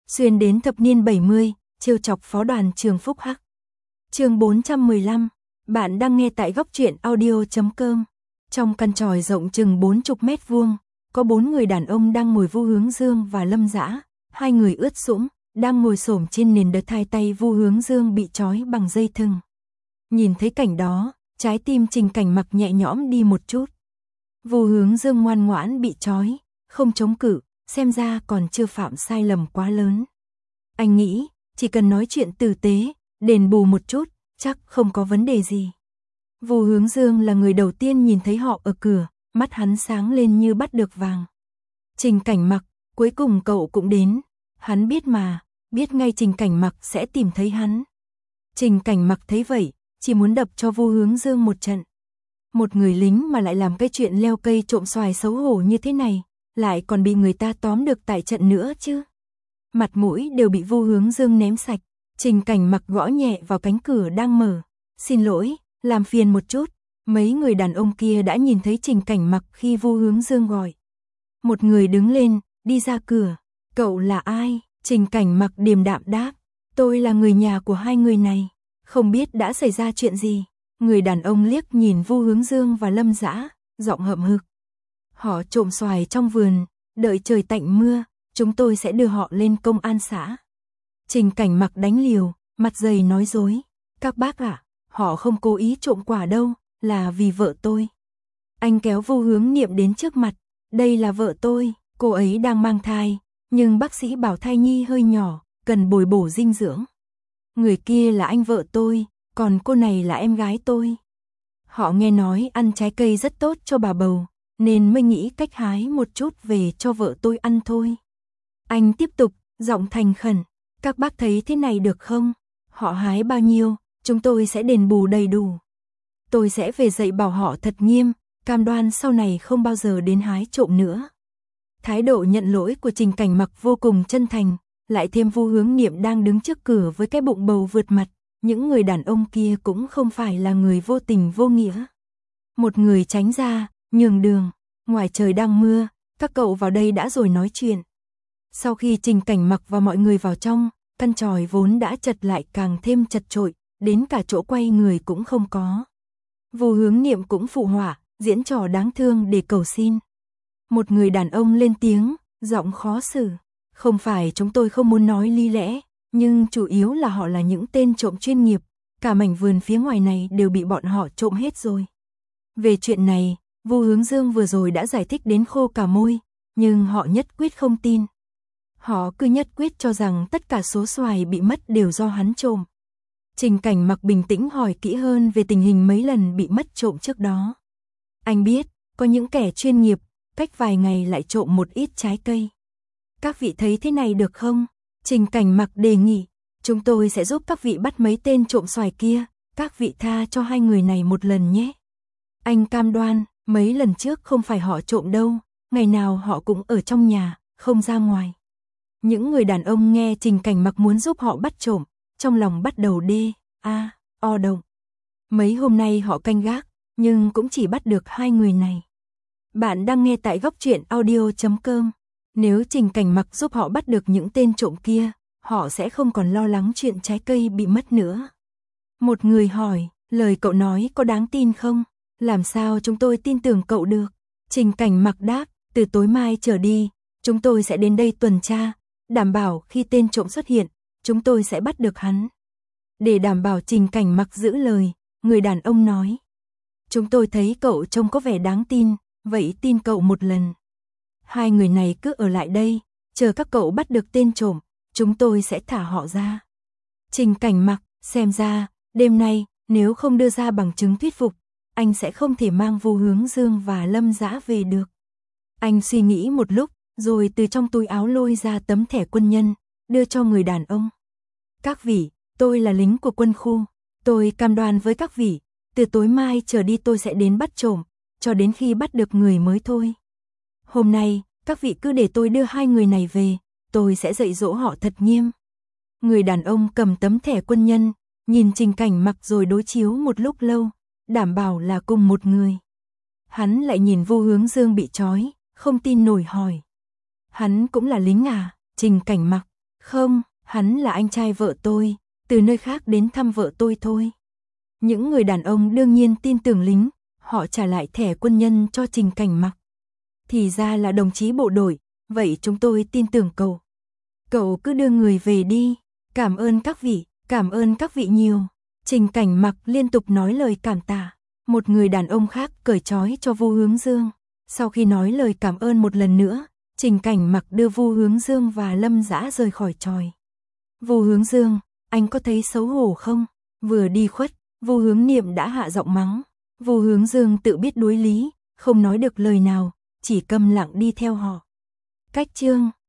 xuyên đến thập niên 70, trêu chọc phó đoàn trường Phúc Hắc. Chương 415, bạn đang nghe tại goctruyện.audio.com. Trong căn tròi rộng chừng 40 mét vuông, có 4 người đàn ông đang ngồi Vu Hướng Dương và Lâm Dã, hai người ướt sũng, đang ngồi xổm trên nền đất, hai tay Vu Hướng Dương bị trói bằng dây thừng. Nhìn thấy cảnh đó, trái tim Trình Cảnh Mặc nhẹ nhõm đi một chút. Vu Hướng Dương ngoan ngoãn bị trói, không chống cự, xem ra còn chưa phạm sai lầm quá lớn. Anh nghĩ, chỉ cần nói chuyện tử tế, đền bù một chút, chắc không có vấn đề gì. Vu Hướng Dương là người đầu tiên nhìn thấy họ ở cửa, mắt hắn sáng lên như bắt được vàng. Trình Cảnh Mặc, cuối cùng cậu cũng đến. Hắn biết mà, biết ngay Trình Cảnh Mặc sẽ tìm thấy hắn. Trình Cảnh Mặc thấy vậy, chỉ muốn đập cho Vu Hướng Dương một trận. Một người lính mà lại làm cái chuyện leo cây trộm xoài xấu hổ như thế này, lại còn bị người ta tóm được tại trận nữa chứ. Mặt mũi đều bị Vu Hướng Dương ném sạch. Trình Cảnh Mặc gõ nhẹ vào cánh cửa đang mở. Xin lỗi, làm phiền một chút. Mấy người đàn ông kia đã nhìn thấy Trình Cảnh Mặc khi Vu Hướng Dương gọi. Một người đứng lên, đi ra cửa. Cậu là ai? Trình Cảnh Mặc điềm đạm đáp. Tôi là người nhà của hai người này. Không biết đã xảy ra chuyện gì. Người đàn ông liếc nhìn Vu Hướng Dương và Lâm Dã, giọng hậm hực. Họ trộm xoài trong vườn, đợi trời tạnh mưa, chúng tôi sẽ đưa họ lên công an xã. Trình Cảnh Mặc đánh liều, mặt dày nói dối. Các bác ạ, họ không cố ý trộm quả đâu, là vì vợ tôi. Anh kéo Vu Hướng Niệm đến trước mặt. Đây là vợ tôi, cô ấy đang mang thai, nhưng bác sĩ bảo thai nhi hơi nhỏ, cần bồi bổ dinh dưỡng. Người kia là anh vợ tôi, còn cô này là em gái tôi. Họ nghe nói ăn trái cây rất tốt cho bà bầu, nên mới nghĩ cách hái một chút về cho vợ tôi ăn thôi. Anh tiếp tục, giọng thành khẩn. Các bác thấy thế này được không? Họ hái bao nhiêu, chúng tôi sẽ đền bù đầy đủ. Tôi sẽ về dạy bảo họ thật nghiêm, cam đoan sau này không bao giờ đến hái trộm nữa. Thái độ nhận lỗi của Trình Cảnh Mặc vô cùng chân thành, lại thêm Vu Hướng Niệm đang đứng trước cửa với cái bụng bầu vượt mặt, những người đàn ông kia cũng không phải là người vô tình vô nghĩa. Một người tránh ra, nhường đường, ngoài trời đang mưa, các cậu vào đây đã rồi nói chuyện. Sau khi Trình Cảnh Mặc và mọi người vào trong, căn tròi vốn đã chật lại càng thêm chật chội, đến cả chỗ quay người cũng không có. Vu Hướng Niệm cũng phụ họa, diễn trò đáng thương để cầu xin. Một người đàn ông lên tiếng, giọng khó xử. Không phải chúng tôi không muốn nói lý lẽ, nhưng chủ yếu là họ là những tên trộm chuyên nghiệp, cả mảnh vườn phía ngoài này đều bị bọn họ trộm hết rồi. Về chuyện này, Vu Hướng Dương vừa rồi đã giải thích đến khô cả môi, nhưng họ nhất quyết không tin. Họ cứ nhất quyết cho rằng tất cả số xoài bị mất đều do hắn trộm. Trình Cảnh Mặc bình tĩnh hỏi kỹ hơn về tình hình mấy lần bị mất trộm trước đó. Anh biết, có những kẻ chuyên nghiệp, cách vài ngày lại trộm một ít trái cây. Các vị thấy thế này được không? Trình Cảnh Mặc đề nghị, chúng tôi sẽ giúp các vị bắt mấy tên trộm xoài kia, các vị tha cho hai người này một lần nhé. Anh cam đoan, mấy lần trước không phải họ trộm đâu, ngày nào họ cũng ở trong nhà, không ra ngoài. Những người đàn ông nghe Trình Cảnh Mặc muốn giúp họ bắt trộm, trong lòng bắt đầu o động. Mấy hôm nay họ canh gác, nhưng cũng chỉ bắt được hai người này. Bạn đang nghe tại goctruyện.audio.com. Nếu Trình Cảnh Mặc giúp họ bắt được những tên trộm kia, họ sẽ không còn lo lắng chuyện trái cây bị mất nữa. Một người hỏi, lời cậu nói có đáng tin không? Làm sao chúng tôi tin tưởng cậu được? Trình Cảnh Mặc đáp, từ tối mai trở đi, chúng tôi sẽ đến đây tuần tra, đảm bảo khi tên trộm xuất hiện, chúng tôi sẽ bắt được hắn. Để đảm bảo Trình Cảnh Mặc giữ lời, người đàn ông nói. Chúng tôi thấy cậu trông có vẻ đáng tin, vậy tin cậu một lần. Hai người này cứ ở lại đây, chờ các cậu bắt được tên trộm, chúng tôi sẽ thả họ ra. Trình Cảnh Mặc, xem ra, đêm nay, nếu không đưa ra bằng chứng thuyết phục, anh sẽ không thể mang Vu Hướng Dương và Lâm Dã về được. Anh suy nghĩ một lúc, rồi từ trong túi áo lôi ra tấm thẻ quân nhân, đưa cho người đàn ông. Các vị, tôi là lính của quân khu, tôi cam đoan với các vị, từ tối mai trở đi tôi sẽ đến bắt trộm, cho đến khi bắt được người mới thôi. Hôm nay, các vị cứ để tôi đưa hai người này về, tôi sẽ dạy dỗ họ thật nghiêm. Người đàn ông cầm tấm thẻ quân nhân, nhìn Trình Cảnh Mặc rồi đối chiếu một lúc lâu, đảm bảo là cùng một người. Hắn lại nhìn Vu Hướng Dương bị trói, không tin nổi hỏi. Hắn cũng là lính à? Trình Cảnh Mặc. Không, hắn là anh trai vợ tôi, từ nơi khác đến thăm vợ tôi thôi. Những người đàn ông đương nhiên tin tưởng lính, họ trả lại thẻ quân nhân cho Trình Cảnh Mặc. Thì ra là đồng chí bộ đội, vậy chúng tôi tin tưởng cậu. Cậu cứ đưa người về đi, cảm ơn các vị nhiều. Trình Cảnh Mặc liên tục nói lời cảm tạ. Một người đàn ông khác cởi trói cho Vu Hướng Dương. Sau khi nói lời cảm ơn một lần nữa, Trình Cảnh Mặc đưa Vu Hướng Dương và Lâm Dã rời khỏi chòi. Vu Hướng Dương, anh có thấy xấu hổ không? Vừa đi khuất, Vu Hướng Niệm đã hạ giọng mắng. Vu Hướng Dương tự biết đối lý, không nói được lời nào, chỉ câm lặng đi theo họ. Cách chương